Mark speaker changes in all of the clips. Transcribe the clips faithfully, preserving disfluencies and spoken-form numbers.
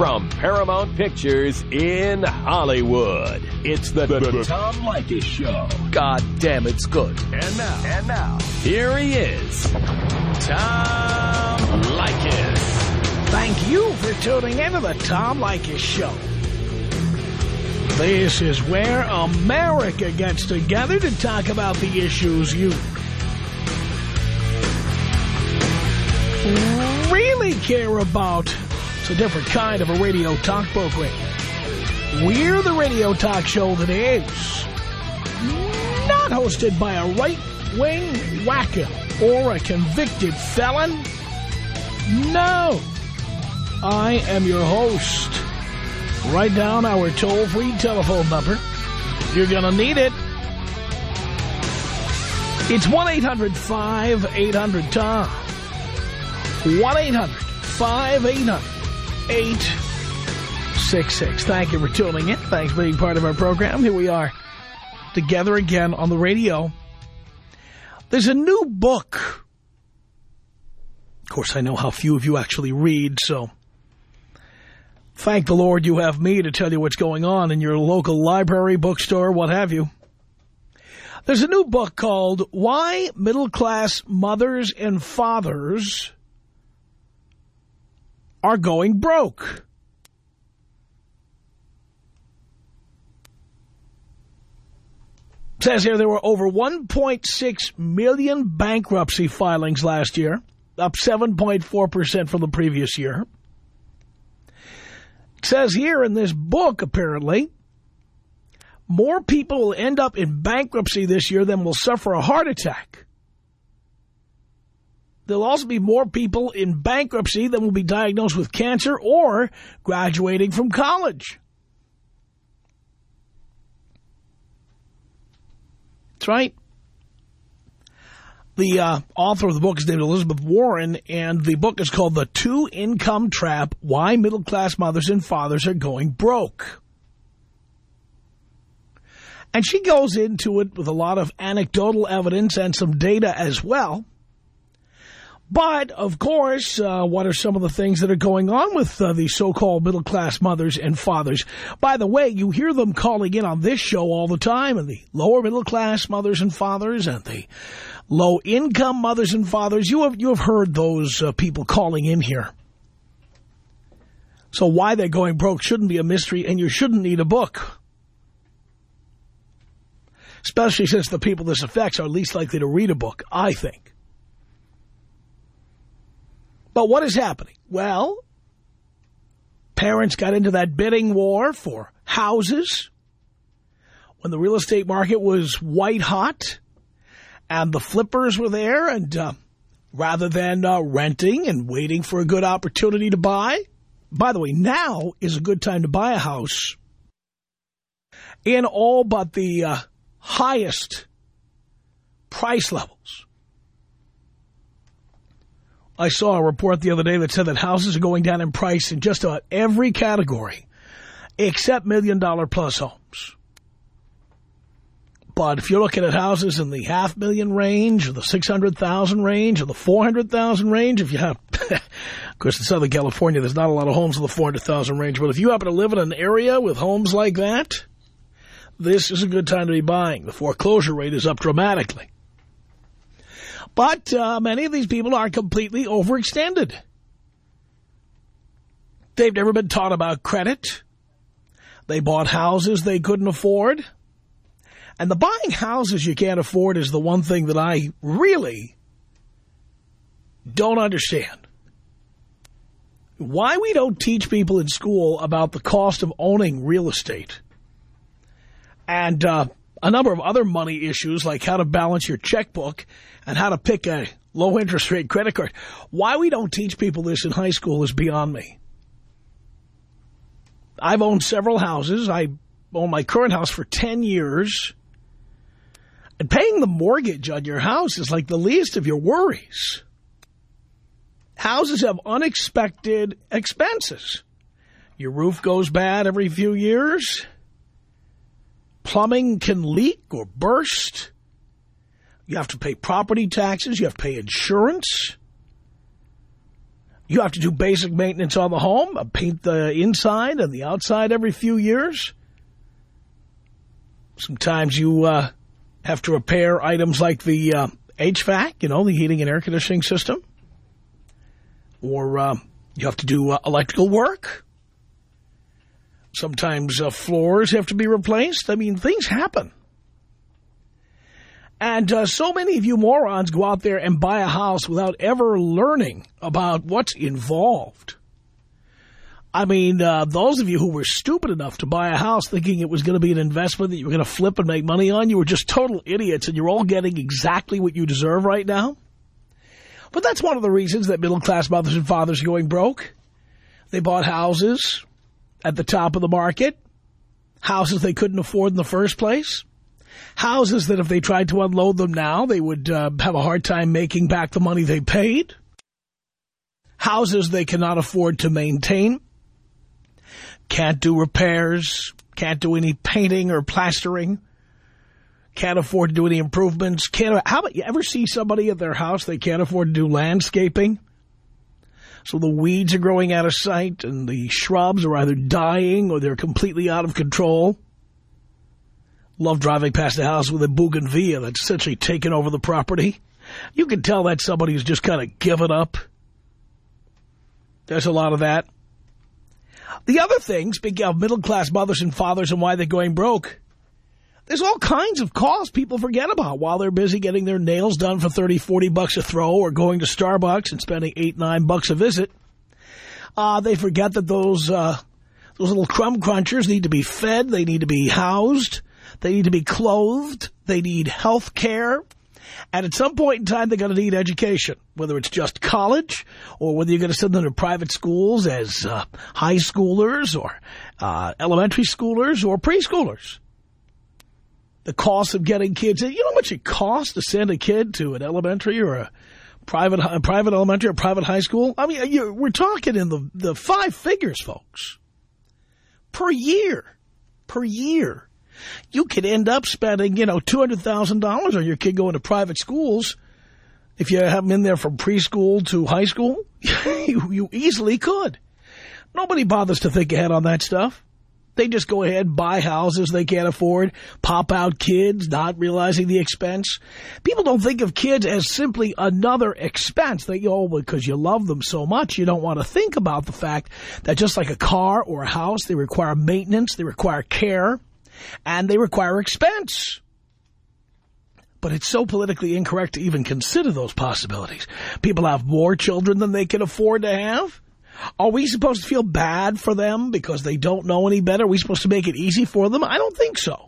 Speaker 1: from Paramount Pictures in Hollywood. It's the, the, the Tom Leykis Show. God damn, it's good. And now, and now, here he is, Tom Leykis.
Speaker 2: Thank you for tuning in to the Tom Leykis Show. This is where America gets together to talk about the issues you really care about. It's a different kind of a radio talk program. We're the radio talk show that is not hosted by a right-wing wacko or a convicted felon. No. I am your host. Write down our toll-free telephone number. You're going to need it. It's one eight hundred five eight hundred Tom. one eight hundred five eight hundred eight six six. Thank you for tuning in. Thanks for being part of our program. Here we are together again on the radio. There's a new book. Of course, I know how few of you actually read, so thank the Lord you have me to tell you what's going on in your local library, bookstore, what have you. There's a new book called Why Middle-Class Mothers and Fathers Are Going Broke. It says here there were over one point six million bankruptcy filings last year, up seven point four percent from the previous year. It says here in this book, apparently, more people will end up in bankruptcy this year than will suffer a heart attack. There'll also be more people in bankruptcy than will be diagnosed with cancer or graduating from college. That's right. The uh, author of the book is named Elizabeth Warren, and the book is called The Two-Income Trap, Why Middle-Class Mothers and Fathers Are Going Broke. And she goes into it with a lot of anecdotal evidence and some data as well. But, of course, uh, what are some of the things that are going on with uh, the so-called middle-class mothers and fathers? By the way, you hear them calling in on this show all the time, and the lower middle-class mothers and fathers and the low-income mothers and fathers. You have, you have heard those uh, people calling in here. So why they're going broke shouldn't be a mystery, and you shouldn't need a book. Especially since the people this affects are least likely to read a book, I think. But what is happening? Well, parents got into that bidding war for houses when the real estate market was white hot and the flippers were there, and uh, rather than uh, renting and waiting for a good opportunity to buy, by the way, now is a good time to buy a house in all but the uh, highest price levels. I saw a report the other day that said that houses are going down in price in just about every category except million-dollar plus homes. But if you're looking at houses in the half million range or the six hundred thousand range or the four hundred thousand range, if you have, of course, in Southern California, there's not a lot of homes in the four hundred thousand range, but if you happen to live in an area with homes like that, this is a good time to be buying. The foreclosure rate is up dramatically. But uh, many of these people are completely overextended. They've never been taught about credit. They bought houses they couldn't afford. And the buying houses you can't afford is the one thing that I really don't understand. Why we don't teach people in school about the cost of owning real estate. And uh, a number of other money issues like how to balance your checkbook and how to pick a low-interest rate credit card. Why we don't teach people this in high school is beyond me. I've owned several houses. I own my current house for ten years. And paying the mortgage on your house is like the least of your worries. Houses have unexpected expenses. Your roof goes bad every few years. Plumbing can leak or burst. You have to pay property taxes. You have to pay insurance. You have to do basic maintenance on the home, paint the inside and the outside every few years. Sometimes you uh, have to repair items like the uh, H V A C, you know, the heating and air conditioning system. Or uh, you have to do uh, electrical work. Sometimes uh, floors have to be replaced. I mean, things happen. And uh, so many of you morons go out there and buy a house without ever learning about what's involved. I mean, uh, those of you who were stupid enough to buy a house thinking it was going to be an investment that you were going to flip and make money on, you were just total idiots, and you're all getting exactly what you deserve right now. But that's one of the reasons that middle-class mothers and fathers are going broke. They bought houses at the top of the market, houses they couldn't afford in the first place, houses that if they tried to unload them now, they would uh, have a hard time making back the money they paid, houses they cannot afford to maintain, can't do repairs, can't do any painting or plastering, can't afford to do any improvements. Can't. How about you ever see somebody at their house, they can't afford to do landscaping? So the weeds are growing out of sight and the shrubs are either dying or they're completely out of control. Love driving past the house with a bougainvillea that's essentially taken over the property. You can tell that's somebody who's just kind of given up. There's a lot of that. The other thing, speaking of middle-class mothers and fathers and why they're going broke, there's all kinds of costs people forget about while they're busy getting their nails done for thirty, forty bucks a throw or going to Starbucks and spending eight, nine bucks a visit. Uh, they forget that those, uh, those little crumb crunchers need to be fed. They need to be housed. They need to be clothed. They need health care. And at some point in time, they're going to need education, whether it's just college or whether you're going to send them to private schools as uh, high schoolers or uh, elementary schoolers or preschoolers. The cost of getting kids, you know how much it costs to send a kid to an elementary or a private a private elementary or private high school? I mean, you're, we're talking in the, the five figures, folks, per year, per year. You could end up spending, you know, two hundred thousand dollars on your kid going to private schools. If you have them in there from preschool to high school, you, you easily could. Nobody bothers to think ahead on that stuff. They just go ahead, buy houses they can't afford, pop out kids, not realizing the expense. People don't think of kids as simply another expense. They go, oh, because you love them so much, you don't want to think about the fact that just like a car or a house, they require maintenance, they require care, and they require expense. But it's so politically incorrect to even consider those possibilities. People have more children than they can afford to have. Are we supposed to feel bad for them because they don't know any better? Are we supposed to make it easy for them? I don't think so.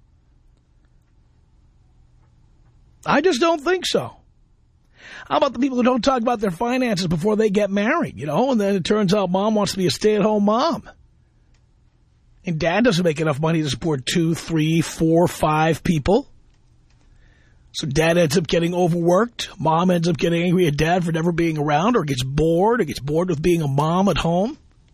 Speaker 2: I just don't think so. How about the people who don't talk about their finances before they get married, you know, and then it turns out mom wants to be a stay-at-home mom. And dad doesn't make enough money to support two, three, four, five people. So dad ends up getting overworked. Mom ends up getting angry at dad for never being around, or gets bored, or gets bored with being a mom at home.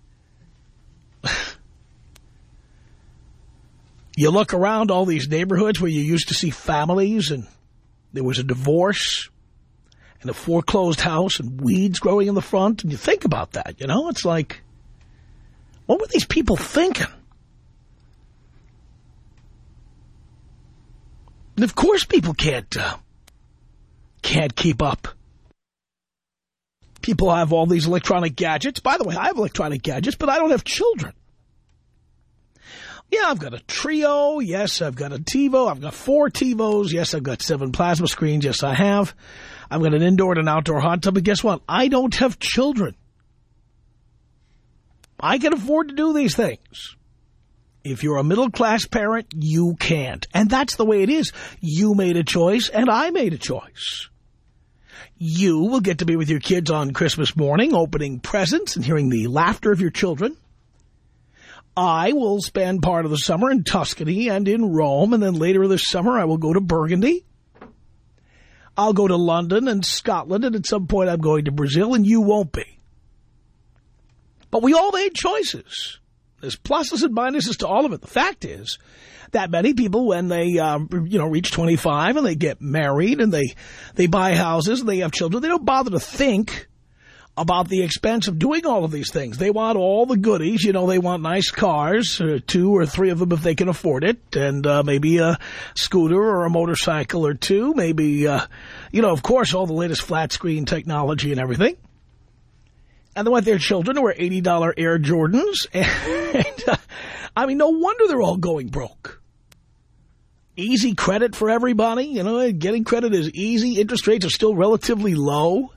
Speaker 2: You look around all these neighborhoods where you used to see families and there was a divorce and a foreclosed house and weeds growing in the front, and you think about that, you know? It's like, what were these people thinking? And of course people can't, uh, can't keep up. People have all these electronic gadgets. By the way, I have electronic gadgets, but I don't have children. Yeah, I've got a Trio. Yes, I've got a TiVo. I've got four TiVos. Yes, I've got seven plasma screens. Yes, I have. I've got an indoor and an outdoor hot tub. But guess what? I don't have children. I can afford to do these things. If you're a middle-class parent, you can't. And that's the way it is. You made a choice, and I made a choice. You will get to be with your kids on Christmas morning, opening presents and hearing the laughter of your children. I will spend part of the summer in Tuscany and in Rome, and then later this summer I will go to Burgundy. I'll go to London and Scotland, and at some point I'm going to Brazil, and you won't be. But we all made choices. There's pluses and minuses to all of it. The fact is that many people, when they, um, you know, reach twenty-five and they get married and they, they buy houses and they have children, they don't bother to think about the expense of doing all of these things. They want all the goodies. You know, they want nice cars, uh, two or three of them if they can afford it, and uh, maybe a scooter or a motorcycle or two. Maybe, uh, you know, of course, all the latest flat screen technology and everything. And they want their children to wear eighty dollar Air Jordans. And, uh, I mean, no wonder they're all going broke. Easy credit for everybody. You know, getting credit is easy. Interest rates are still relatively low.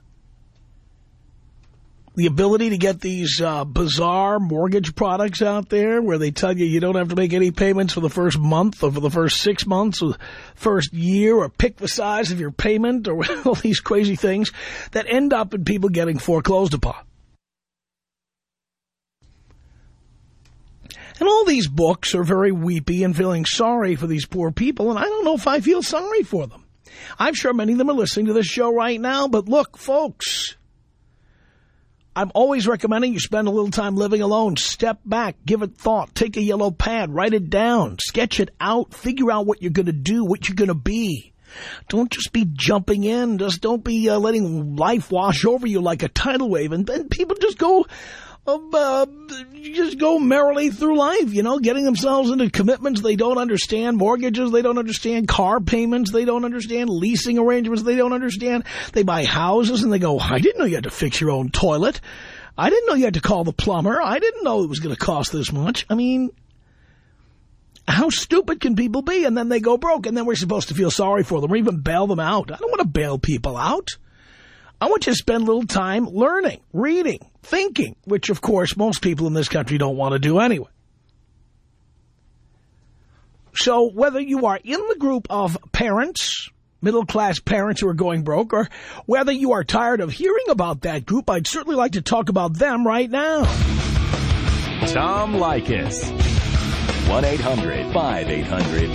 Speaker 2: The ability to get these uh, bizarre mortgage products out there where they tell you you don't have to make any payments for the first month or for the first six months or first year, or pick the size of your payment, or all these crazy things that end up in people getting foreclosed upon. And all these books are very weepy and feeling sorry for these poor people, and I don't know if I feel sorry for them. I'm sure many of them are listening to this show right now, but look, folks, I'm always recommending you spend a little time living alone. Step back, give it thought, take a yellow pad, write it down, sketch it out, figure out what you're going to do, what you're going to be. Don't just be jumping in. Just don't be uh, letting life wash over you like a tidal wave. And then people just go, uh, just go merrily through life, you know, getting themselves into commitments they don't understand, mortgages they don't understand, car payments they don't understand, leasing arrangements they don't understand. They buy houses and they go, I didn't know you had to fix your own toilet. I didn't know you had to call the plumber. I didn't know it was going to cost this much. I mean, how stupid can people be? And then they go broke, and then we're supposed to feel sorry for them or even bail them out. I don't want to bail people out. I want you to spend a little time learning, reading, thinking, which, of course, most people in this country don't want to do anyway. So whether you are in the group of parents, middle-class parents who are going broke, or whether you are tired of hearing about that group, I'd certainly like to talk about them right now.
Speaker 1: Tom Leykis. one eight hundred five eight hundred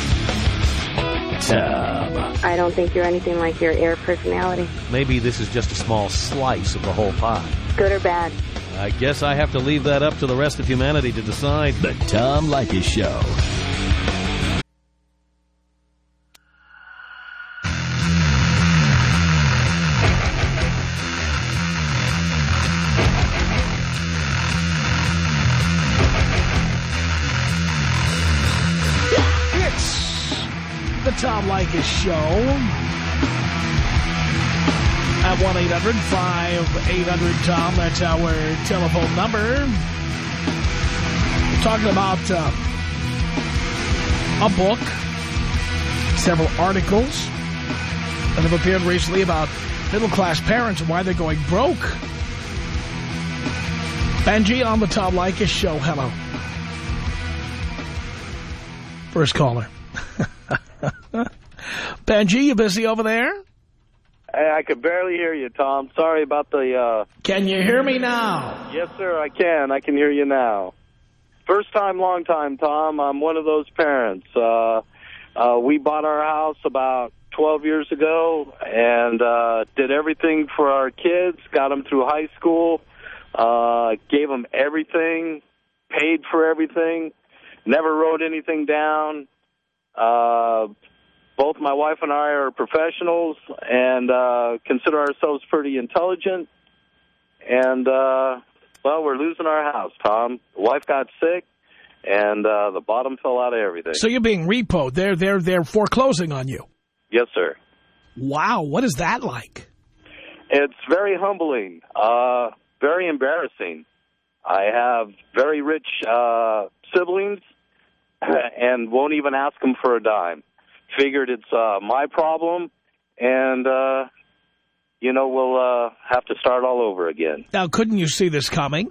Speaker 1: Tom.
Speaker 3: I don't think you're anything like your Air personality.
Speaker 4: Maybe this is just a small slice of the whole pie.
Speaker 3: Good or bad?
Speaker 4: I guess I have to leave that up to the rest of humanity to decide.
Speaker 1: The Tom Leykis Show.
Speaker 2: The Tom Leykis Show at one eight hundred five eight hundred Tom. That's our telephone number. We're talking about uh, a book, several articles that have appeared recently about middle-class parents and why they're going broke. Benji on the Tom Leykis Show. Hello. First caller. Benji, you busy over there?
Speaker 5: Hey, I could barely hear you, Tom. Sorry about the... Uh...
Speaker 2: Can you hear me now?
Speaker 5: Yes, sir, I can. I can hear you now. First time, long time, Tom. I'm one of those parents. Uh, uh, we bought our house about twelve years ago and uh, did everything for our kids, got them through high school, uh, gave them everything, paid for everything, never wrote anything down. Uh, both my wife and I are professionals and uh, consider ourselves pretty intelligent. And, uh, well, we're losing our house, Tom. The wife got sick, and uh, the bottom fell out of everything.
Speaker 2: So you're being repoed. They're, they're, they're foreclosing on you.
Speaker 5: Yes, sir.
Speaker 2: Wow. What is that like?
Speaker 5: It's very humbling, uh, very embarrassing. I have very rich uh, siblings and won't even ask them for a dime. Figured it's uh, my problem, and, uh, you know, we'll uh, have to start all over again.
Speaker 2: Now, couldn't you see this coming?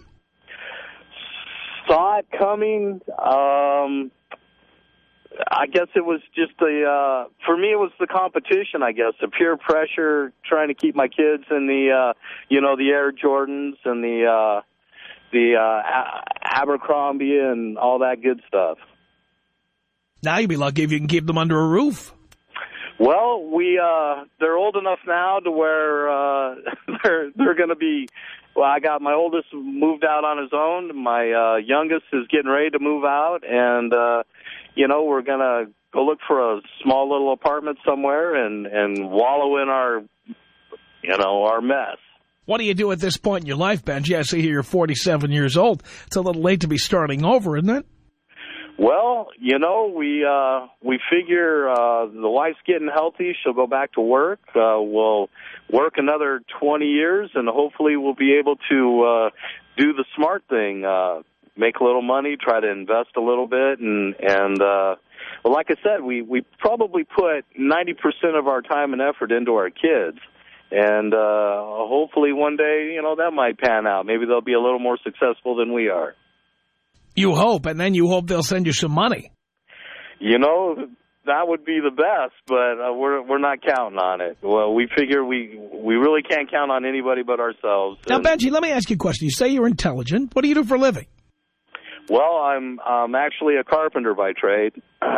Speaker 5: Saw it coming. Um, I guess it was just the, uh, for me, it was the competition, I guess, the peer pressure, trying to keep my kids in the, uh, you know, the Air Jordans and the, uh, the uh, Abercrombie and all that good stuff.
Speaker 2: Now you'd be lucky if you can keep them under a roof.
Speaker 5: Well, we uh, they're old enough now to where uh, they're they're going to be. Well, I got my oldest moved out on his own. My uh, youngest is getting ready to move out, and uh, you know we're going to go look for a small little apartment somewhere and and wallow in our, you know, our mess.
Speaker 2: What do you do at this point in your life, Benji? I see here you're forty-seven years old. It's a little late to be starting over, isn't it?
Speaker 5: Well, you know, we uh, we figure uh, the wife's getting healthy. She'll go back to work. Uh, we'll work another twenty years, and hopefully we'll be able to uh, do the smart thing, uh, make a little money, try to invest a little bit. And, and uh, well, like I said, we, we probably put ninety percent of our time and effort into our kids. And uh, hopefully one day, you know, that might pan out. Maybe they'll be a little more successful than we are.
Speaker 2: You hope, and then you hope they'll send you some money.
Speaker 5: You know, that would be the best, but uh, we're we're not counting on it. Well, we figure we we really can't count on anybody but ourselves.
Speaker 2: Now,
Speaker 5: and,
Speaker 2: Benji, let me ask you a question. You say you're intelligent. What do you do for a living?
Speaker 5: Well, I'm um, actually a carpenter by trade,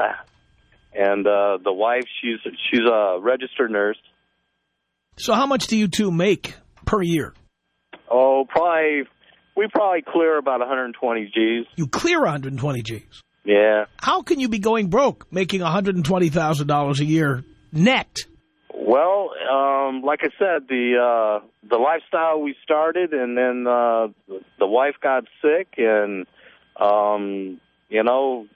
Speaker 5: and uh, the wife, she's she's a registered nurse.
Speaker 2: So how much do you two make per year?
Speaker 5: Oh, probably, we probably clear about one hundred twenty G's.
Speaker 2: You clear one hundred twenty G's?
Speaker 5: Yeah.
Speaker 2: How can you be going broke making one hundred twenty thousand dollars a year net?
Speaker 5: Well, um, like I said, the uh, the lifestyle we started, and then uh, the wife got sick, and, um, you know,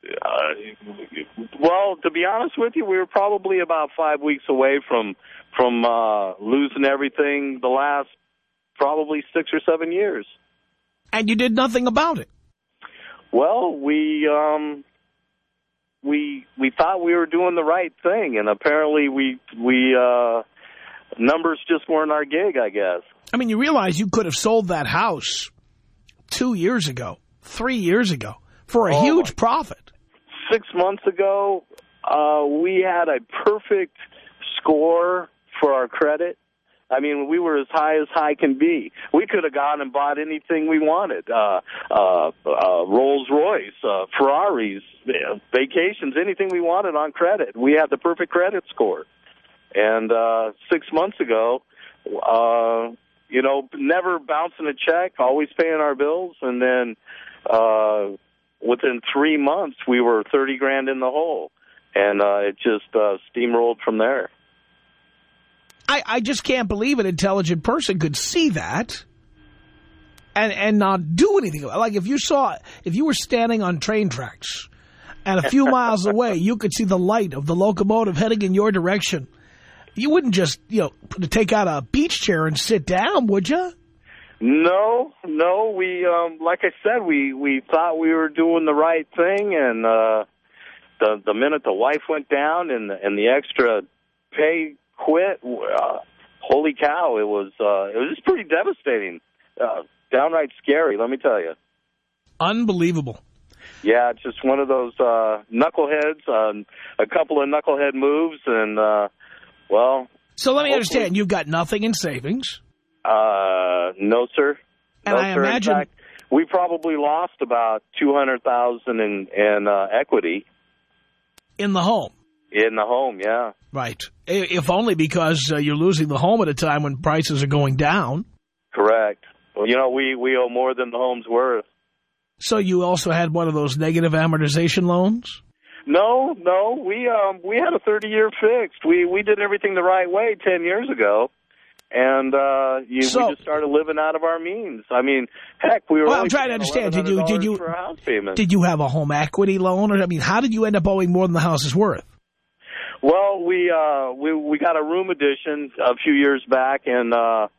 Speaker 5: uh, well, to be honest with you, we were probably about five weeks away from from uh, losing everything the last probably six or seven years.
Speaker 2: And you did nothing about it?
Speaker 5: Well, we um, we we thought we were doing the right thing, and apparently we we uh, numbers just weren't our gig, I guess.
Speaker 2: I mean, you realize you could have sold that house two years ago, three years ago, for a
Speaker 5: oh,
Speaker 2: huge profit.
Speaker 5: Six months ago, uh, we had a perfect score for our credit. I mean, we were as high as high can be. We could have gone and bought anything we wanted, uh, uh, uh, Rolls-Royce, uh, Ferraris, vacations, anything we wanted on credit. We had the perfect credit score. And uh, six months ago, uh, you know, never bouncing a check, always paying our bills, and then uh, within three months, we were thirty grand in the hole. And uh, it just uh, steamrolled from there.
Speaker 2: I, I just can't believe an intelligent person could see that and and not do anything. Like if you saw, if you were standing on train tracks and a few miles away, you could see the light of the locomotive heading in your direction. You wouldn't just, you know, take out a beach chair and sit down, would you?
Speaker 5: No, no. We, um, like I said, we, we thought we were doing the right thing, and uh, the the minute the wife went down and and the extra pay quit, uh, holy cow, it was uh, it was just pretty devastating, uh, downright scary, let me tell you.
Speaker 2: Unbelievable.
Speaker 5: Yeah, it's just one of those uh, knuckleheads, uh, a couple of knucklehead moves, and, uh, well...
Speaker 2: So let me understand, you've got nothing in savings?
Speaker 5: Uh, no, sir.
Speaker 2: And
Speaker 5: no,
Speaker 2: I
Speaker 5: sir.
Speaker 2: imagine...
Speaker 5: In fact, we probably lost about two hundred thousand dollars in, in uh, equity.
Speaker 2: In the home?
Speaker 5: In the home, yeah.
Speaker 2: Right. If only because uh, you're losing the home at a time when prices are going down.
Speaker 5: Correct. Well, you know, we, we owe more than the home's worth.
Speaker 2: So you also had one of those negative amortization loans?
Speaker 5: No, no. We um we had a thirty-year fixed. We we did everything the right way ten years ago, and uh, you,
Speaker 2: so,
Speaker 5: we just started living out of our means. I mean, heck, we were.
Speaker 2: Well, I'm trying to understand. Did you did you
Speaker 5: for a house payment.
Speaker 2: Did you have a home equity loan, or I mean, how did you end up owing more than the house is worth?
Speaker 5: Well, we uh we we got a room addition a few years back, and uh,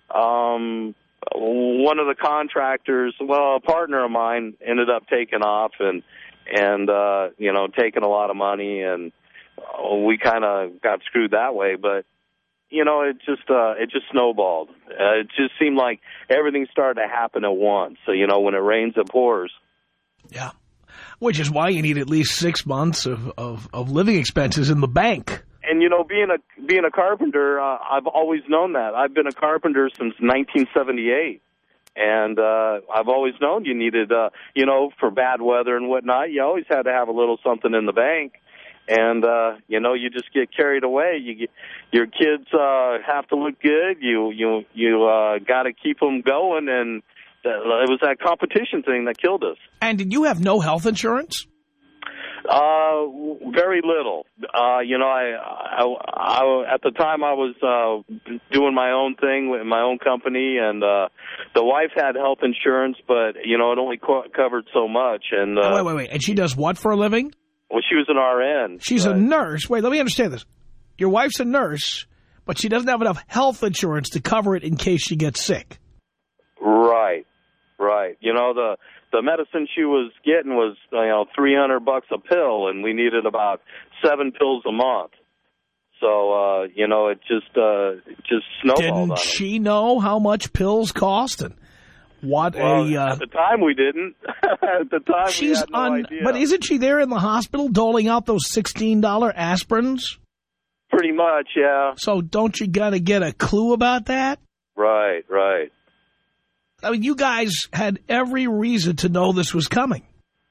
Speaker 5: um. one of the contractors, well, a partner of mine, ended up taking off and, and uh, you know, taking a lot of money, and we kind of got screwed that way. But, you know, it just uh, it just snowballed. Uh, it just seemed like everything started to happen at once. So, you know, when it rains, it pours.
Speaker 2: Yeah, which is why you need at least six months of, of, of living expenses in the bank.
Speaker 5: And, you know, being a being a carpenter, uh, I've always known that. I've been a carpenter since nineteen seventy-eight. And uh, I've always known you needed, uh, you know, for bad weather and whatnot, you always had to have a little something in the bank. And, uh, you know, you just get carried away. You get, your kids uh, have to look good. You you you uh, got to keep them going. And uh, it was that competition thing that killed us.
Speaker 2: And did you have no health insurance?
Speaker 5: Uh, very little. Uh, you know, I, I, I, at the time I was uh, doing my own thing with my own company, and uh, the wife had health insurance, but, you know, it only co covered so much. And uh,
Speaker 2: oh, wait, wait, wait. And she does what for a living?
Speaker 5: Well, she was an R N.
Speaker 2: She's
Speaker 5: but...
Speaker 2: a nurse. Wait, let me understand this. Your wife's a nurse, but she doesn't have enough health insurance to cover it in case she gets sick.
Speaker 5: Right, right. You know, the... The medicine she was getting was, you know, three hundred bucks a pill, and we needed about seven pills a month. So, uh, you know, it just uh, it just snowballed.
Speaker 2: Didn't
Speaker 5: on
Speaker 2: she know how much pills cost and what
Speaker 5: well,
Speaker 2: a? Uh,
Speaker 5: at the time, we didn't. At the time,
Speaker 2: she's
Speaker 5: we had no
Speaker 2: un,
Speaker 5: idea.
Speaker 2: But isn't she there in the hospital doling out those sixteen dollar aspirins?
Speaker 5: Pretty much, yeah.
Speaker 2: So don't you gotta get a clue about that?
Speaker 5: Right, right.
Speaker 2: I mean, you guys had every reason to know this was coming.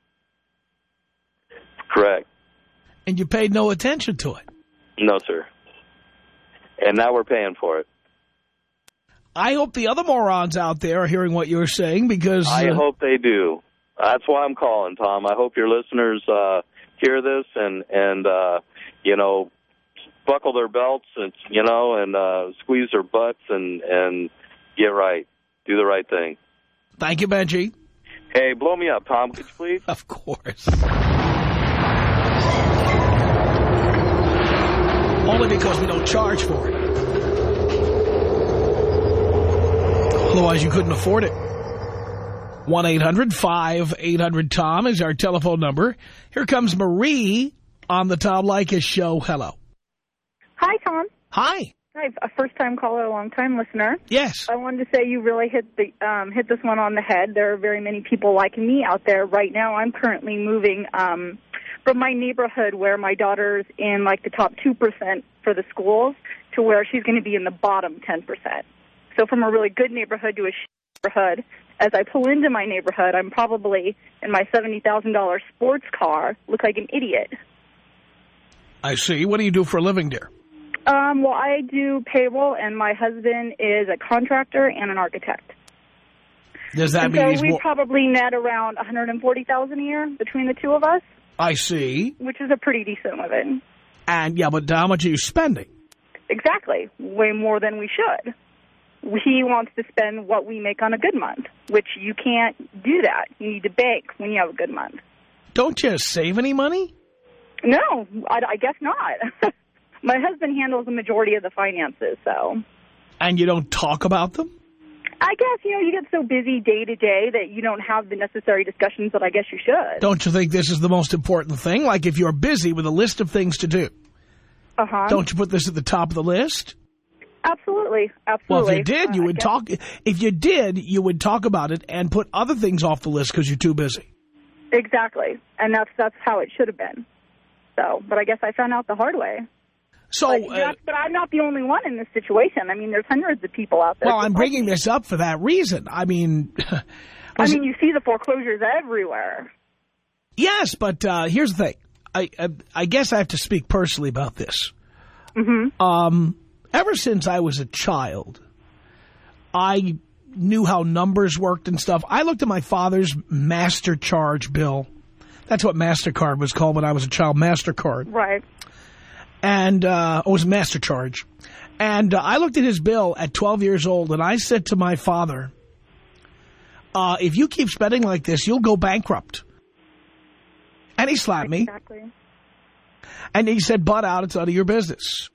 Speaker 5: Correct.
Speaker 2: And you paid no attention to it.
Speaker 5: No, sir. And now we're paying for it.
Speaker 2: I hope the other morons out there are hearing what you're saying, because...
Speaker 5: I
Speaker 2: uh,
Speaker 5: hope they do. That's why I'm calling, Tom. I hope your listeners uh, hear this and, and uh, you know, buckle their belts and, you know, and uh, squeeze their butts and, and get right. Do the right thing.
Speaker 2: Thank you, Benji.
Speaker 5: Hey, blow me up, Tom, could you please?
Speaker 2: Of course. Only because we don't charge for it. Otherwise, you couldn't afford it. one eight hundred five eight hundred Tom is our telephone number. Here comes Marie on the Tom Leykis Show. Hello.
Speaker 3: Hi, Tom.
Speaker 2: Hi.
Speaker 3: Hi, a first-time caller, a long-time listener.
Speaker 2: Yes.
Speaker 3: I wanted to say you really hit the um, hit this one on the head. There are very many people like me out there. Right now, I'm currently moving um, from my neighborhood where my daughter's in, like, the top two percent for the schools to where she's going to be in the bottom ten percent. So from a really good neighborhood to a shitty neighborhood, as I pull into my neighborhood, I'm probably in my seventy thousand dollar sports car, look like an idiot.
Speaker 2: I see. What do you do for a living, dear?
Speaker 3: Um, well, I do payroll, and my husband is a contractor and an architect.
Speaker 2: Does that
Speaker 3: and
Speaker 2: mean
Speaker 3: so
Speaker 2: he's
Speaker 3: we
Speaker 2: more...
Speaker 3: probably net around one hundred forty thousand dollars a year between the two of us.
Speaker 2: I see.
Speaker 3: Which is a pretty decent living.
Speaker 2: And, yeah, but how much are you spending?
Speaker 3: Exactly. Way more than we should. He wants to spend what we make on a good month, which you can't do that. You need to bank when you have a good month.
Speaker 2: Don't you save any money?
Speaker 3: No, I, I guess not. My husband handles the majority of the finances, so.
Speaker 2: And you don't talk about them?
Speaker 3: I guess, you know, you get so busy day to day that you don't have the necessary discussions that I guess you should.
Speaker 2: Don't you think this is the most important thing? Like if you're busy with a list of things to do,
Speaker 3: uh-huh.
Speaker 2: Don't you put this at the top of the list?
Speaker 3: Absolutely, absolutely.
Speaker 2: Well, if you did, you
Speaker 3: uh,
Speaker 2: would talk. If you did, you would talk about it and put other things off the list because you're too busy.
Speaker 3: Exactly, and that's that's how it should have been. So, but I guess I found out the hard way.
Speaker 2: So,
Speaker 3: but,
Speaker 2: uh,
Speaker 3: but I'm not the only one in this situation. I mean, there's hundreds of people out there.
Speaker 2: Well, I'm bringing this up for that reason. I mean...
Speaker 3: I mean, you see the foreclosures everywhere.
Speaker 2: Yes, but uh, here's the thing. I, I I guess I have to speak personally about this.
Speaker 3: Mm-hmm.
Speaker 2: Um, ever since I was a child, I knew how numbers worked and stuff. I looked at my father's Master Charge bill. That's what MasterCard was called when I was a child, MasterCard.
Speaker 3: Right.
Speaker 2: And uh, it was Master Charge. And uh, I looked at his bill at twelve years old, and I said to my father, uh, if you keep spending like this, you'll go bankrupt. And he slapped me.
Speaker 3: Exactly.
Speaker 2: And he said, butt out, it's none of your business.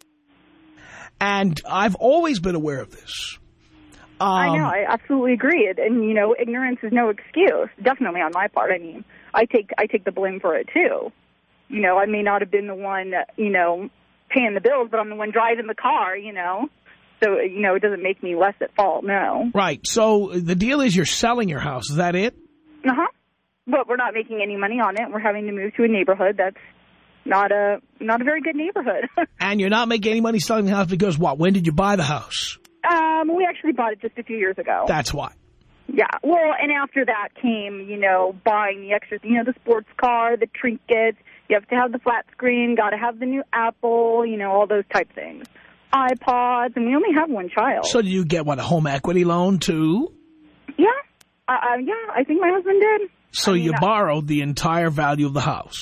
Speaker 2: And I've always been aware of this. Um,
Speaker 3: I know, I absolutely agree. And, you know, ignorance is no excuse, definitely on my part. I mean, I take I take the blame for it, too. You know, I may not have been the one, you know, paying the bills, but I'm the one driving the car, you know. So, you know, it doesn't make me less at fault, no.
Speaker 2: Right. So the deal is you're selling your house. Is that it?
Speaker 3: Uh-huh. But we're not making any money on it. We're having to move to a neighborhood that's not a not a very good neighborhood.
Speaker 2: And you're not making any money selling the house because what? When did you buy the house?
Speaker 3: Um, we actually bought it just a few years ago.
Speaker 2: That's why.
Speaker 3: Yeah. Well, and after that came, you know, buying the extras, you know, the sports car, the trinkets. You have to have the flat screen, got to have the new Apple, you know, all those type things. iPods, and we only have one child.
Speaker 2: So do you get, what, a home equity loan, too?
Speaker 3: Yeah. Uh, uh, yeah, I think my husband did.
Speaker 2: So
Speaker 3: I mean,
Speaker 2: you
Speaker 3: I,
Speaker 2: borrowed the entire value of the house?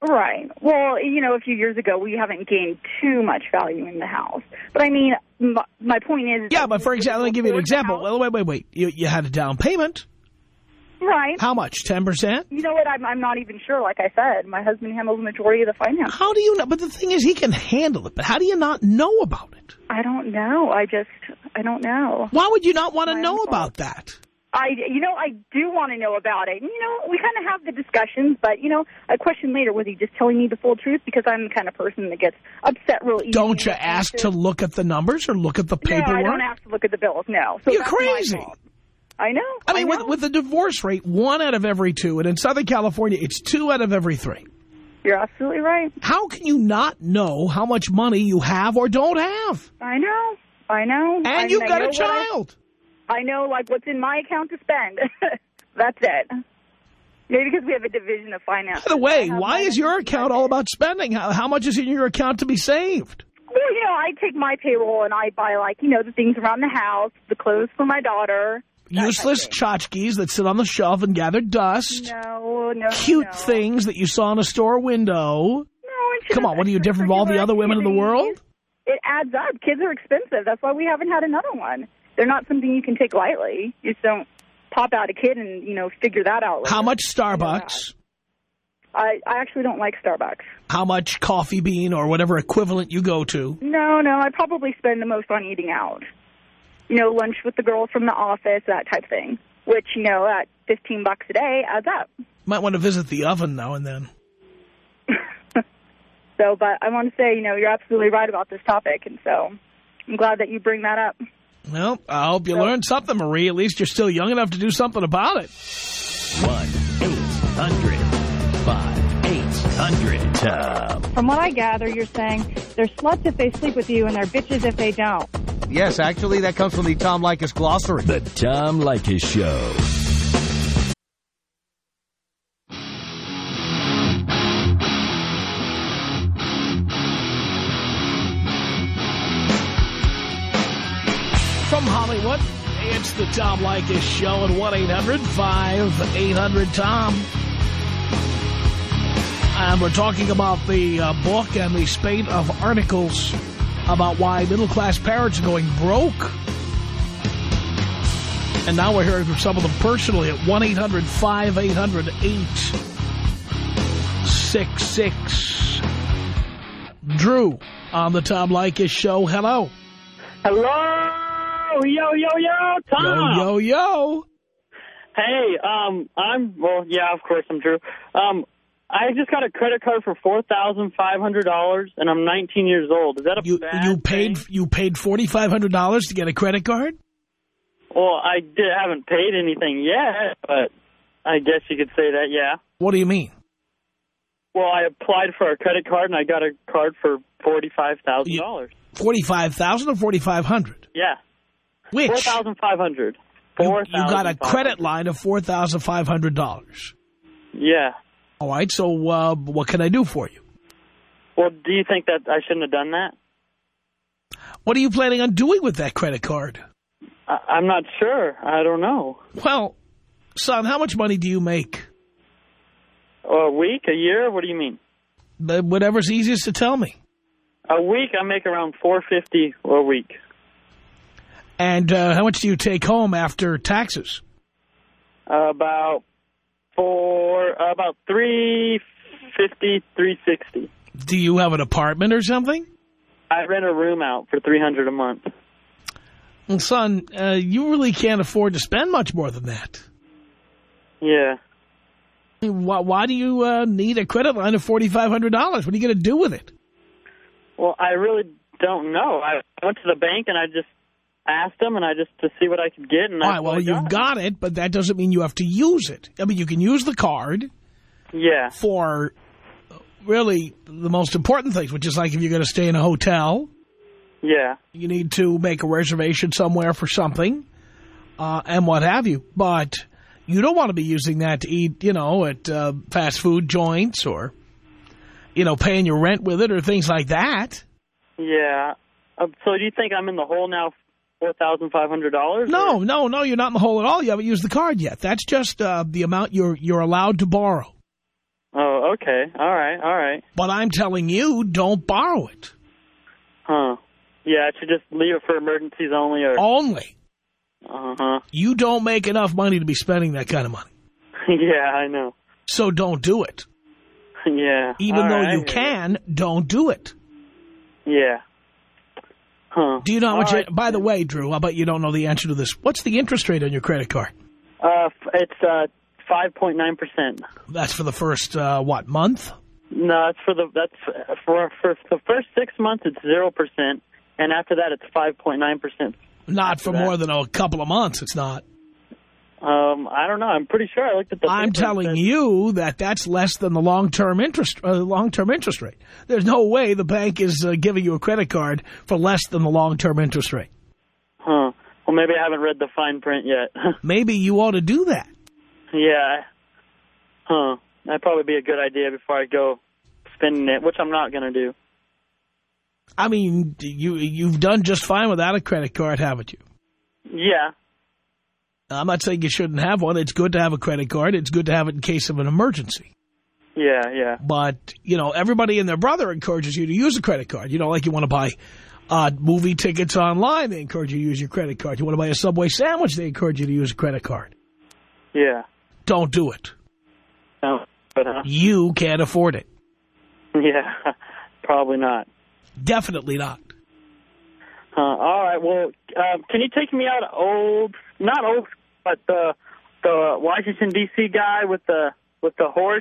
Speaker 3: Right. Well, you know, a few years ago, we haven't gained too much value in the house. But, I mean, my, my point is...
Speaker 2: Yeah, but for example, let me give you an example. Well, wait, wait, wait. You, you had a down payment.
Speaker 3: Right.
Speaker 2: How much? ten percent?
Speaker 3: You know what? I'm, I'm not even sure. Like I said, my husband handles the majority of the finance.
Speaker 2: How do you know? But the thing is, he can handle it. But how do you not know about it?
Speaker 3: I don't know. I just, I don't know.
Speaker 2: Why would you not want to
Speaker 3: My
Speaker 2: know
Speaker 3: fault.
Speaker 2: about that?
Speaker 3: I, you know, I do want to know about it. And, you know, we kind of have the discussions, but, you know, a question later, was he just telling me the full truth? Because I'm the kind of person that gets upset real easy.
Speaker 2: Don't you ask to look at the numbers or look at the paperwork?
Speaker 3: No, I don't ask to look at the bills, no. So
Speaker 2: You're
Speaker 3: that's my
Speaker 2: crazy.
Speaker 3: fault. I know.
Speaker 2: I mean,
Speaker 3: I know.
Speaker 2: with, with the divorce rate, one out of every two, and in Southern California, it's two out of every three.
Speaker 3: You're absolutely right.
Speaker 2: How can you not know how much money you have or don't have?
Speaker 3: I know. I know.
Speaker 2: And
Speaker 3: I,
Speaker 2: you've
Speaker 3: I
Speaker 2: got
Speaker 3: know
Speaker 2: a child.
Speaker 3: I, I know, like, what's in my account to spend. That's it. Maybe because we have a division of finance.
Speaker 2: By the way, why is your account all about spending? How, how much is in your account to be saved?
Speaker 3: Well, you know, I take my payroll and I buy, like, you know, the things around the house, the clothes for my daughter.
Speaker 2: Useless tchotchkes that sit on the shelf and gather dust.
Speaker 3: No, no,
Speaker 2: Cute
Speaker 3: no.
Speaker 2: things that you saw in a store window.
Speaker 3: No, it's
Speaker 2: Come on, what are you different from all the other women in the world?
Speaker 3: It adds up. Kids are expensive. That's why we haven't had another one. They're not something you can take lightly. You just don't pop out a kid and, you know, figure that out later.
Speaker 2: How much Starbucks?
Speaker 3: I, I actually don't like Starbucks.
Speaker 2: How much Coffee Bean or whatever equivalent you go to?
Speaker 3: No, no, I probably spend the most on eating out. You know, lunch with the girls from the office, that type of thing. Which, you know, at fifteen bucks a day adds up.
Speaker 2: Might want to visit the oven now and then.
Speaker 3: So, but I want to say, you know, you're absolutely right about this topic, and so I'm glad that you bring that up.
Speaker 2: Well, I hope you
Speaker 3: so,
Speaker 2: learned something, Marie. At least you're still young enough to do something about it.
Speaker 1: one eight hundred five eight hundred Tom.
Speaker 6: From what I gather, you're saying they're sluts if they sleep with you and they're bitches if they don't.
Speaker 7: Yes, actually, that comes from the Tom Leykis glossary.
Speaker 1: The Tom Leykis Show.
Speaker 2: From Hollywood, it's the Tom Leykis Show at one eight hundred five eight hundred Tom. And we're talking about the uh, book and the spate of articles about why middle-class parents are going broke. And now we're hearing from some of them personally at one eight hundred five eight hundred eight six six. Drew on the Tom Leykis Show. Hello.
Speaker 8: Hello. Yo, yo, yo, Tom.
Speaker 2: Yo, yo, yo.
Speaker 8: Hey, um, I'm, well, yeah, of course I'm Drew. Um, I just got a credit card for four thousand five hundred dollars, and I'm nineteen years old. Is that a
Speaker 2: you,
Speaker 8: bad
Speaker 2: you paid
Speaker 8: thing?
Speaker 2: You paid four thousand five hundred dollars to get a credit card?
Speaker 8: Well, I did, haven't paid anything yet, but I guess you could say that, yeah.
Speaker 2: What do you mean?
Speaker 8: Well, I applied for a credit card, and I got a card for forty-five thousand dollars.
Speaker 2: forty-five thousand dollars or forty-five hundred dollars?
Speaker 8: Yeah.
Speaker 2: Which?
Speaker 8: four thousand five hundred dollars.
Speaker 2: You, you got a credit line of four thousand five hundred dollars.
Speaker 8: Yeah.
Speaker 2: All right, so uh, what can I do for you?
Speaker 8: Well, do you think that I shouldn't have done that?
Speaker 2: What are you planning on doing with that credit card?
Speaker 8: I I'm not sure. I don't know.
Speaker 2: Well, son, how much money do you make?
Speaker 8: A week? A year? What do you mean?
Speaker 2: But whatever's easiest to tell me.
Speaker 8: A week, I make around four hundred fifty dollars a week.
Speaker 2: And uh, how much do you take home after taxes?
Speaker 8: Uh, about four, uh, about three fifty, three sixty.
Speaker 2: Do you have an apartment or something?
Speaker 8: I rent a room out for three hundred a month.
Speaker 2: Well, son, uh, you really can't afford to spend much more than that.
Speaker 8: Yeah.
Speaker 2: Why, why do you uh, need a credit line of four thousand five hundred dollars? What are you going to do with it?
Speaker 8: Well, I really don't know. I went to the bank and I just asked them and I just to see what I could get. And
Speaker 2: All
Speaker 8: I
Speaker 2: right, well,
Speaker 8: got
Speaker 2: you've
Speaker 8: it.
Speaker 2: got it, but that doesn't mean you have to use it. I mean, you can use the card
Speaker 8: Yeah.
Speaker 2: for really the most important things, which is like if you're going to stay in a hotel,
Speaker 8: Yeah.
Speaker 2: you need to make a reservation somewhere for something, uh, and what have you. But you don't want to be using that to eat, you know, at uh, fast food joints or, you know, paying your rent with it or things like that.
Speaker 8: Yeah. Uh, so do you think I'm in the hole now, four thousand five hundred dollars?
Speaker 2: No, no, no, you're not in the hole at all. You haven't used the card yet. That's just uh, the amount you're you're allowed to borrow.
Speaker 8: Oh, okay. All right, all right.
Speaker 2: But I'm telling you, don't borrow it.
Speaker 8: Huh. Yeah, I should just leave it for emergencies only. Or
Speaker 2: Only.
Speaker 8: Uh-huh.
Speaker 2: You don't make enough money to be spending that kind of money.
Speaker 8: Yeah, I know.
Speaker 2: So don't do it.
Speaker 8: Yeah.
Speaker 2: Even
Speaker 8: all
Speaker 2: though
Speaker 8: right,
Speaker 2: you can, don't do it.
Speaker 8: Yeah. Huh.
Speaker 2: Do you know how much...
Speaker 8: Right.
Speaker 2: You, by the way, Drew, I bet you don't know the answer to this. What's the interest rate on your credit card?
Speaker 8: Uh, it's uh five point nine percent.
Speaker 2: That's for the first, uh, what, month?
Speaker 8: No, that's for the that's for for the first six months. It's zero percent, and after that, it's five point nine percent.
Speaker 2: Not for
Speaker 8: that.
Speaker 2: more than a couple of months. It's not.
Speaker 8: Um, I don't know. I'm pretty sure I looked at the.
Speaker 2: I'm telling you that that's less than the long-term interest uh, long-term interest rate. There's no way the bank is uh, giving you a credit card for less than the long-term interest rate.
Speaker 8: Huh. Well, maybe I haven't read the fine print yet.
Speaker 2: Maybe you ought to do that.
Speaker 8: Yeah. Huh. That'd probably be a good idea before I go spending it, which I'm not going to do.
Speaker 2: I mean, you, you've done just fine without a credit card, haven't you?
Speaker 8: Yeah.
Speaker 2: I'm not saying you shouldn't have one. It's good to have a credit card. It's good to have it in case of an emergency.
Speaker 8: Yeah, yeah.
Speaker 2: But, you know, everybody and their brother encourages you to use a credit card. You know, like you want to buy uh, movie tickets online, they encourage you to use your credit card. You want to buy a Subway sandwich, they encourage you to use a credit card.
Speaker 8: Yeah.
Speaker 2: Don't do it.
Speaker 8: No, but, uh,
Speaker 2: you can't afford it.
Speaker 8: Yeah, probably not.
Speaker 2: Definitely not.
Speaker 8: Uh, all right, well, uh, can you take me out old, not old, but the the Washington, D C guy with the with the horse?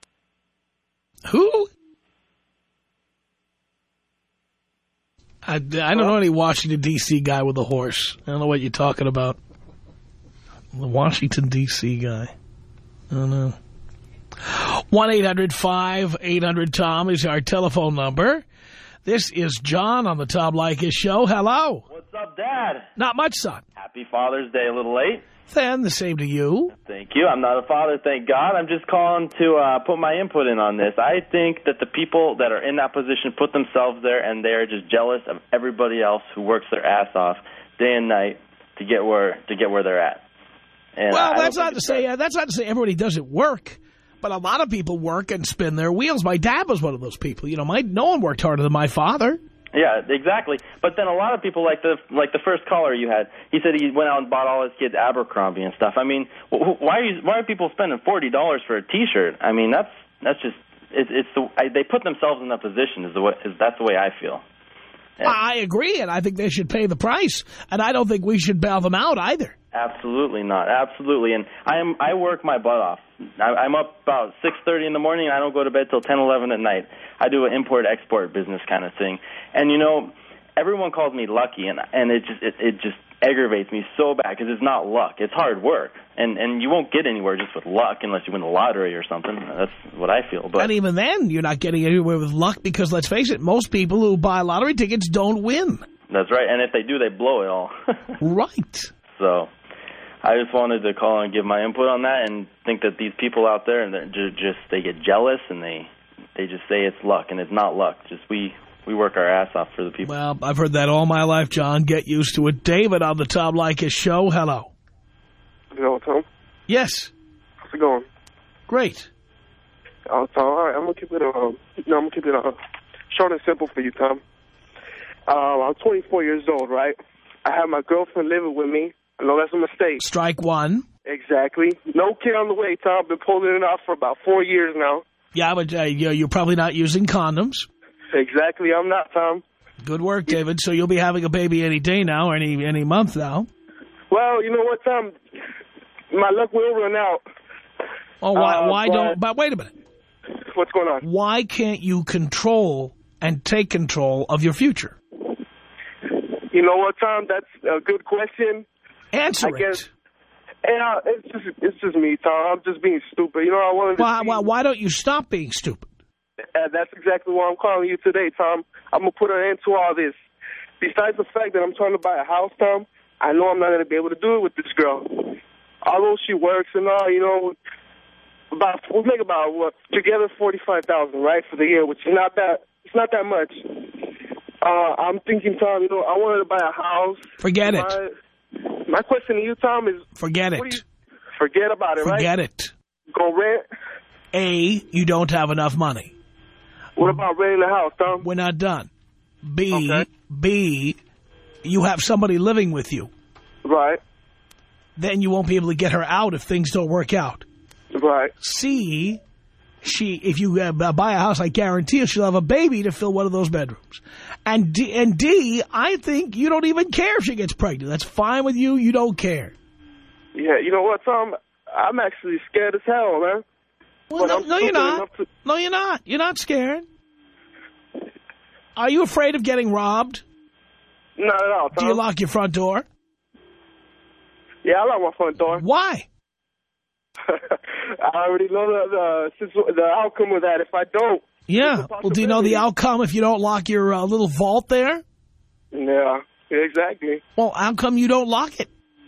Speaker 2: Who? I, I don't know any Washington, D C guy with a horse. I don't know what you're talking about. The Washington, D C guy. I don't know. one eight hundred five eight hundred Tom is our telephone number. This is John on the Tom Leykis Show. Hello.
Speaker 9: What's up, Dad?
Speaker 2: Not much, son.
Speaker 9: Happy Father's Day. A little late.
Speaker 2: Then the same to you.
Speaker 9: Thank you. I'm not a father, thank God. I'm just calling to uh, put my input in on this. I think that the people that are in that position put themselves there, and they're just jealous of everybody else who works their ass off day and night to get where to get where they're at. And
Speaker 2: well,
Speaker 9: I
Speaker 2: that's not to say
Speaker 9: right.
Speaker 2: uh, that's not to say everybody doesn't work. But a lot of people work and spin their wheels. My dad was one of those people. You know, my no one worked harder than my father.
Speaker 9: Yeah, exactly. But then a lot of people, like the like the first caller you had, he said he went out and bought all his kids Abercrombie and stuff. I mean, why are you, why are people spending forty dollars for a T-shirt? I mean, that's that's just it, it's the I, they put themselves in that position. Is the way is that's the way I feel. And
Speaker 2: I agree, and I think they should pay the price. And I don't think we should bail them out either.
Speaker 9: Absolutely not. Absolutely. And I am I work my butt off. I, I'm up about six thirty in the morning, and I don't go to bed till ten, eleven at night. I do an import-export business kind of thing. And, you know, everyone calls me lucky, and and it just it, it just aggravates me so bad because it's not luck. It's hard work. And and you won't get anywhere just with luck unless you win the lottery or something. That's what I feel. But
Speaker 2: and even then, you're not getting anywhere with luck because, let's face it, most people who buy lottery tickets don't win.
Speaker 9: That's right. And if they do, they blow it all.
Speaker 2: Right.
Speaker 9: So I just wanted to call and give my input on that and think that these people out there, and just they get jealous and they they just say it's luck, and it's not luck. Just we, we work our ass off for the people.
Speaker 2: Well, I've heard that all my life, John. Get used to it. David on the Tom Leykis Show. Hello.
Speaker 10: Hello, Tom.
Speaker 2: Yes.
Speaker 10: How's it going?
Speaker 2: Great.
Speaker 10: Oh, Tom, all right. I'm gonna keep it. Um, no, I'm gonna keep it uh, short and simple for you, Tom. Um, I'm twenty-four years old, right? I have my girlfriend living with me. I know that's a mistake.
Speaker 2: Strike one.
Speaker 10: Exactly. No kid on the way, Tom. Been pulling it off for about four years now.
Speaker 2: Yeah, but uh, you're probably not using condoms.
Speaker 10: Exactly. I'm not, Tom.
Speaker 2: Good work, David. So you'll be having a baby any day now, or any any month now.
Speaker 10: Well, you know what, Tom? My luck will run out.
Speaker 2: Oh, why,
Speaker 10: uh,
Speaker 2: why
Speaker 10: but
Speaker 2: don't... But wait a minute.
Speaker 10: What's going on?
Speaker 2: Why can't you control and take control of your future?
Speaker 10: You know what, Tom? That's a good question.
Speaker 2: Answer
Speaker 10: I
Speaker 2: it.
Speaker 10: Guess, and, uh, it's just it's just me, Tom. I'm just being stupid. You know, I wanted to
Speaker 2: why,
Speaker 10: see,
Speaker 2: why, why don't you stop being stupid?
Speaker 10: Uh, that's exactly why I'm calling you today, Tom. I'm going to put an end to all this. Besides the fact that I'm trying to buy a house, Tom, I know I'm not going to be able to do it with this girl. Although she works and all, you know, about we'll make about, what, together forty-five thousand dollars, right, for the year, which is not that, it's not that much. Uh, I'm thinking, Tom, you know, I wanted to buy a house.
Speaker 2: Forget
Speaker 10: my,
Speaker 2: it.
Speaker 10: My question to you, Tom, is...
Speaker 2: Forget it.
Speaker 10: You, forget about it,
Speaker 2: forget
Speaker 10: right?
Speaker 2: Forget it.
Speaker 10: Go rent?
Speaker 2: A, you don't have enough money.
Speaker 10: What about renting the house, Tom?
Speaker 2: We're not done. B,
Speaker 10: okay.
Speaker 2: B, you have somebody living with you.
Speaker 10: Right.
Speaker 2: Then you won't be able to get her out if things don't work out.
Speaker 10: Right.
Speaker 2: C, she, if you uh, buy a house, I guarantee you she'll have a baby to fill one of those bedrooms. And D, and D, I think you don't even care if she gets pregnant. That's fine with you. You don't care.
Speaker 10: Yeah, you know what, Tom? I'm actually scared as hell, man.
Speaker 2: Well, no, no you're not. To... No, you're not. You're not scared. Are you afraid of getting robbed?
Speaker 10: Not at all, Tom.
Speaker 2: Do you lock your front door?
Speaker 10: Yeah, I lock my front door.
Speaker 2: Why?
Speaker 10: I already know the, the the outcome of that. If I don't...
Speaker 2: Yeah. Well, do you know the outcome if you don't lock your uh, little vault there?
Speaker 10: Yeah, exactly.
Speaker 2: Well, how come you don't lock it?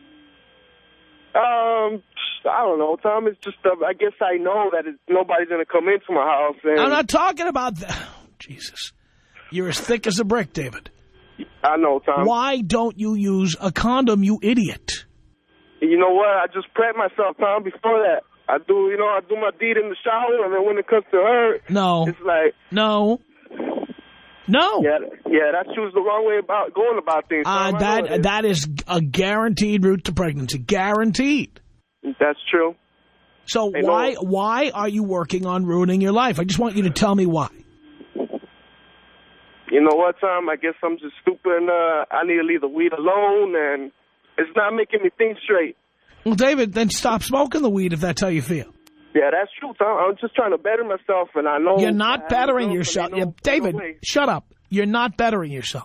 Speaker 10: Um, I don't know, Tom. It's just, uh, I guess I know that it's, nobody's going to come into my house. And
Speaker 2: I'm not talking about that. Oh, Jesus. You're as thick as a brick, David.
Speaker 10: I know, Tom.
Speaker 2: Why don't you use a condom, you idiot?
Speaker 10: You know what? I just prep myself, Tom, before that. I do, you know, I do my deed in the shower, and then when it comes to her,
Speaker 2: no,
Speaker 10: it's like...
Speaker 2: No. No.
Speaker 10: Yeah, yeah, that's choose the wrong way about going about things.
Speaker 2: Uh, that That is a guaranteed route to pregnancy. Guaranteed.
Speaker 10: That's true.
Speaker 2: So
Speaker 10: hey,
Speaker 2: why
Speaker 10: no.
Speaker 2: why are you working on ruining your life? I just want you to tell me why.
Speaker 10: You know what, Tom? I guess I'm just stupid and uh, I need to leave the weed alone, and it's not making me think straight.
Speaker 2: Well, David, then stop smoking the weed if that's how you feel.
Speaker 10: Yeah, that's true, Tom. I'm just trying to better myself, and I know...
Speaker 2: You're not bettering yourself.
Speaker 10: No,
Speaker 2: yeah, David,
Speaker 10: no
Speaker 2: shut up. You're not bettering yourself.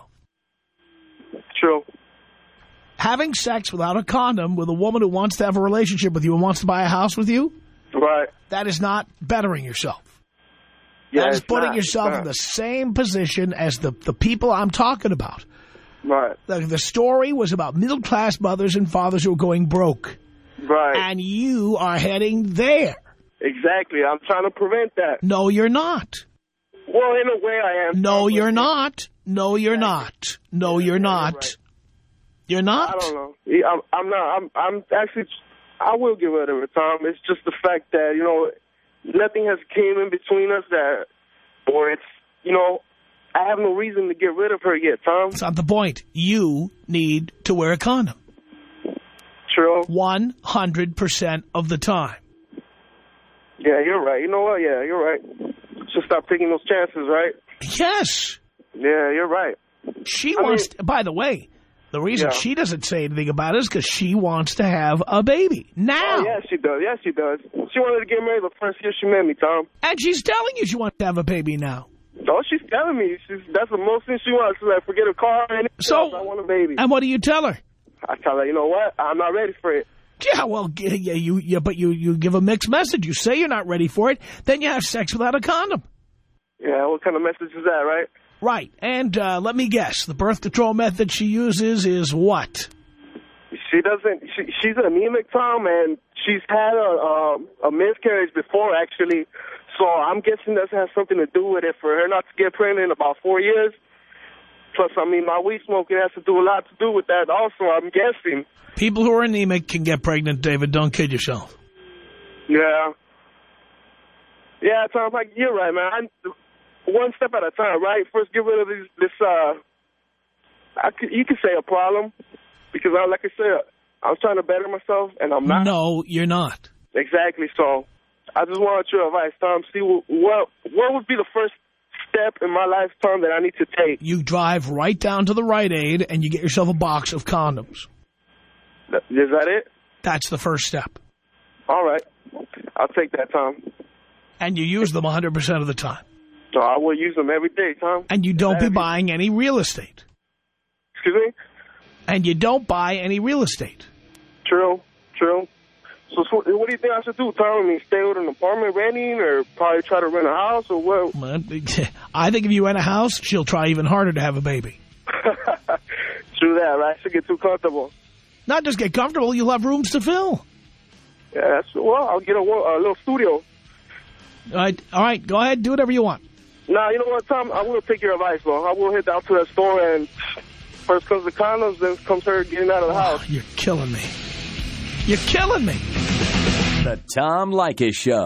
Speaker 10: True.
Speaker 2: Having sex without a condom with a woman who wants to have a relationship with you and wants to buy a house with you,
Speaker 10: right?
Speaker 2: That is not bettering yourself.
Speaker 10: Yeah,
Speaker 2: that is putting
Speaker 10: not,
Speaker 2: yourself in the same position as the, the people I'm talking about.
Speaker 10: Right.
Speaker 2: The, the story was about middle-class mothers and fathers who are going broke.
Speaker 10: Right.
Speaker 2: And you are heading there.
Speaker 10: Exactly. I'm trying to prevent that.
Speaker 2: No, you're not.
Speaker 10: Well, in a way I am.
Speaker 2: No, you're not. No, you're not. No, you're not.
Speaker 10: Right.
Speaker 2: You're not?
Speaker 10: I don't know. I'm, I'm not. I'm, I'm actually, I will get rid of it, Tom. It's just the fact that, you know, nothing has came in between us that, or it's, you know, I have no reason to get rid of her yet, Tom.
Speaker 2: That's not the point. You need to wear a condom.
Speaker 10: True.
Speaker 2: one hundred percent of the time.
Speaker 10: Yeah, you're right. You know what? Yeah, you're right. Should stop taking those chances, right?
Speaker 2: Yes.
Speaker 10: Yeah, you're right.
Speaker 2: She
Speaker 10: I
Speaker 2: wants,
Speaker 10: mean,
Speaker 2: to, by the way, the reason
Speaker 10: yeah.
Speaker 2: she doesn't say anything about it is because she wants to have a baby. Now.
Speaker 10: Oh, yes, she does. Yes, she does. She wanted to get married the first year she met me, Tom.
Speaker 2: And she's telling you she wants to have a baby now.
Speaker 10: Oh, she's telling me. She's, that's the most thing she wants. She's like, forget a car and anything
Speaker 2: so,
Speaker 10: else. I want a baby.
Speaker 2: And what do you tell her?
Speaker 10: I tell her, you know what? I'm not ready for it.
Speaker 2: Yeah, well, yeah, you, yeah, but you, you give a mixed message. You say you're not ready for it, then you have sex without a condom.
Speaker 10: Yeah, what kind of message is that, right?
Speaker 2: Right. And uh, let me guess, the birth control method she uses is what?
Speaker 10: She doesn't, she, she's anemic, Tom, and she's had a, um, a miscarriage before, actually. So I'm guessing that has something to do with it for her not to get pregnant in about four years. Plus, I mean, my weed smoking has to do a lot to do with that also, I'm guessing.
Speaker 2: People who are anemic can get pregnant, David. Don't kid yourself.
Speaker 10: Yeah. Yeah, Tom, like, you're right, man. I, one step at a time, right? First, get rid of these, this, uh, I could, you could say a problem. Because, I, like I said, I'm trying to better myself, and I'm not.
Speaker 2: No, you're not.
Speaker 10: Exactly. So, I just want your advice, Tom. See, what, what, what would be the first step in my life, Tom, that I need to take?
Speaker 2: You drive right down to the Rite Aid, and you get yourself a box of condoms.
Speaker 10: Is that it?
Speaker 2: That's the first step.
Speaker 10: All right. I'll take that, Tom.
Speaker 2: And you use them one hundred percent of the time.
Speaker 10: So I will use them every day, Tom.
Speaker 2: And you don't be buying any real estate.
Speaker 10: Excuse me?
Speaker 2: And you don't buy any real estate.
Speaker 10: True, true. So, so what do you think I should do, Tom? I mean, stay with an apartment renting or probably try to rent a house or what?
Speaker 2: I think if you rent a house, she'll try even harder to have a baby.
Speaker 10: True that, right? She'll get too comfortable.
Speaker 2: Not just get comfortable, you'll have rooms to fill.
Speaker 10: Yeah, that's, well, I'll get a, a little studio.
Speaker 2: All right, all right, go ahead, do whatever you want.
Speaker 10: Nah, you know what, Tom? I will take your advice, though. I will head down to that store and first comes the condoms, then comes her getting out of the
Speaker 2: oh,
Speaker 10: house.
Speaker 2: You're killing me. You're killing me.
Speaker 1: The Tom Leykis Show.